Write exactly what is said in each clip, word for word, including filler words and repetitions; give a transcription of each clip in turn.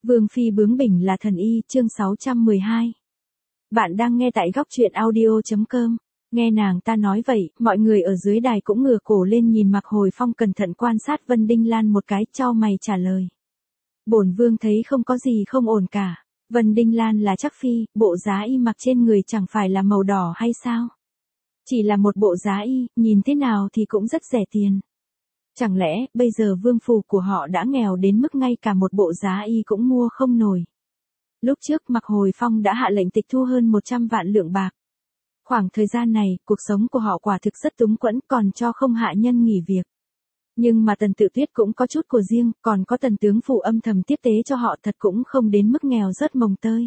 Vương phi bướng bỉnh là thần y, chương sáu trăm mười hai. Bạn đang nghe tại góc truyện audio chấm com. Nghe nàng ta nói vậy, mọi người ở dưới đài cũng ngửa cổ lên nhìn Mạc Hồi Phong cẩn thận quan sát Vân Đinh Lan một cái, chau mày trả lời. Bổn vương thấy không có gì không ổn cả. Vân Đinh Lan là chắc phi, bộ giá y mặc trên người chẳng phải là màu đỏ hay sao? Chỉ là một bộ giá y, nhìn thế nào thì cũng rất rẻ tiền. Chẳng lẽ, bây giờ vương phủ của họ đã nghèo đến mức ngay cả một bộ giá y cũng mua không nổi. Lúc trước Mạc Hồi Phong đã hạ lệnh tịch thu hơn một trăm vạn lượng bạc. Khoảng thời gian này, cuộc sống của họ quả thực rất túng quẫn, còn cho không hạ nhân nghỉ việc. Nhưng mà Tần Tự Tuyết cũng có chút của riêng, còn có Tần tướng phủ âm thầm tiếp tế cho họ, thật cũng không đến mức nghèo rớt mồng tơi.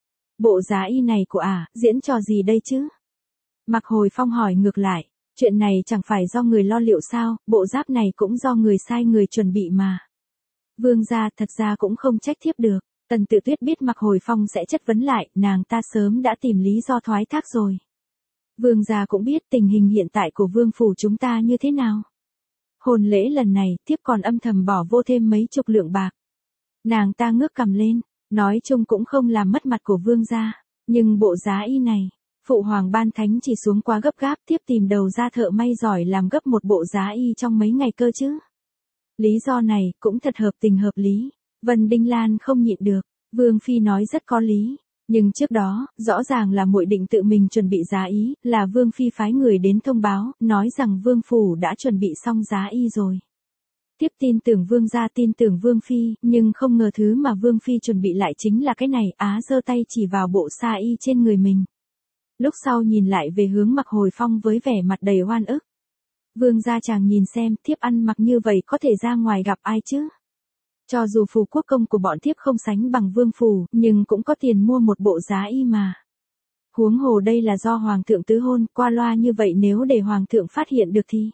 Bộ giá y này của ả, à, diễn trò gì đây chứ? Mạc Hồi Phong hỏi ngược lại. Chuyện này chẳng phải do người lo liệu sao, bộ giáp này cũng do người sai người chuẩn bị mà. Vương gia thật ra cũng không trách thiếp được. Tần Tự Tuyết biết Mạc Hồi Phong sẽ chất vấn lại, nàng ta sớm đã tìm lý do thoái thác rồi. Vương gia cũng biết tình hình hiện tại của vương phủ chúng ta như thế nào. Hôn lễ lần này, thiếp còn âm thầm bỏ vô thêm mấy chục lượng bạc. Nàng ta ngước cằm lên, nói chung cũng không làm mất mặt của vương gia, nhưng bộ giá y này. Phụ hoàng ban thánh chỉ xuống quá gấp gáp, tiếp tìm đầu ra thợ may giỏi làm gấp một bộ giá y trong mấy ngày cơ chứ. Lý do này cũng thật hợp tình hợp lý. Vân Đinh Lan không nhịn được, Vương phi nói rất có lý, nhưng trước đó, rõ ràng là muội định tự mình chuẩn bị giá y, là Vương phi phái người đến thông báo, nói rằng Vương phủ đã chuẩn bị xong giá y rồi. Tiếp tin tưởng Vương gia tin tưởng Vương phi, nhưng không ngờ thứ mà Vương phi chuẩn bị lại chính là cái này, á giơ tay chỉ vào bộ sa y trên người mình. Lúc sau nhìn lại về hướng Mạc Hồi Phong với vẻ mặt đầy oan ức. Vương gia chàng nhìn xem, thiếp ăn mặc như vậy có thể ra ngoài gặp ai chứ? Cho dù phù quốc công của bọn thiếp không sánh bằng vương phủ, nhưng cũng có tiền mua một bộ giá y mà. Huống hồ đây là do hoàng thượng tứ hôn, qua loa như vậy nếu để hoàng thượng phát hiện được thì.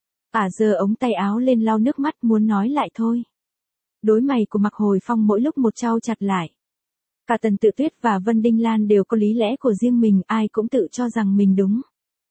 Ả giơ ống tay áo lên lau nước mắt muốn nói lại thôi. Đôi mày của Mạc Hồi Phong mỗi lúc một trao chặt lại. Cả Tần Tự Tuyết và Vân Đinh Lan đều có lý lẽ của riêng mình, ai cũng tự cho rằng mình đúng.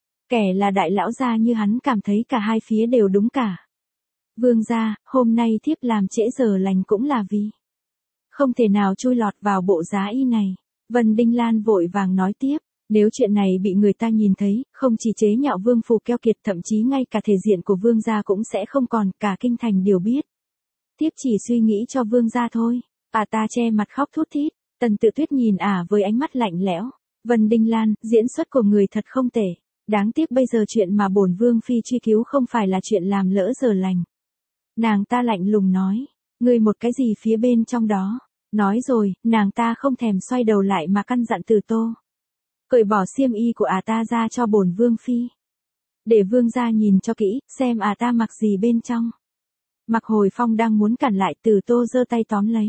Kẻ là đại lão gia như hắn cảm thấy cả hai phía đều đúng cả. Vương gia, hôm nay thiếp làm trễ giờ lành cũng là vì không thể nào chui lọt vào bộ giá y này. Vân Đinh Lan vội vàng nói tiếp, nếu chuyện này bị người ta nhìn thấy, không chỉ chế nhạo vương phủ keo kiệt, thậm chí ngay cả thể diện của vương gia cũng sẽ không còn, cả kinh thành đều biết. Thiếp chỉ suy nghĩ cho vương gia thôi. À ta che mặt khóc thút thít. Tần Tự Tuyết nhìn ả à với ánh mắt lạnh lẽo. Vân Đinh Lan, diễn xuất của người thật không tệ. Đáng tiếc bây giờ chuyện mà bổn vương phi truy cứu không phải là chuyện làm lỡ giờ lành. Nàng ta lạnh lùng nói, ngươi một cái gì phía bên trong đó. Nói rồi, nàng ta không thèm xoay đầu lại mà căn dặn Từ Tô. Cởi bỏ xiêm y của ả à ta ra cho bổn vương phi. Để vương gia nhìn cho kỹ, xem ả à ta mặc gì bên trong. Mạc Hồi Phong đang muốn cản lại, Từ Tô giơ tay tóm lấy.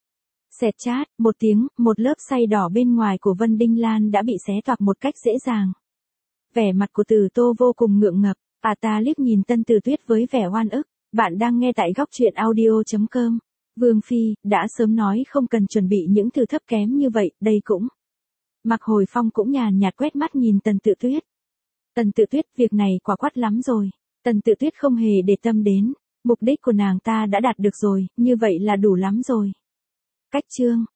Xẹt chát, một tiếng, một lớp say đỏ bên ngoài của Vân Đinh Lan đã bị xé toạc một cách dễ dàng. Vẻ mặt của Từ Tô vô cùng ngượng ngập, à ta liếc nhìn Tân Tự Tuyết với vẻ oan ức. Bạn đang nghe tại góc truyện audio chấm com. Vương phi, đã sớm nói không cần chuẩn bị những thứ thấp kém như vậy, đây cũng. Mạc Hồi Phong cũng nhàn nhạt quét mắt nhìn Tần Tự Tuyết. Tần Tự Tuyết, việc này quả quát lắm rồi. Tần Tự Tuyết không hề để tâm đến. Mục đích của nàng ta đã đạt được rồi, như vậy là đủ lắm rồi. Cách chương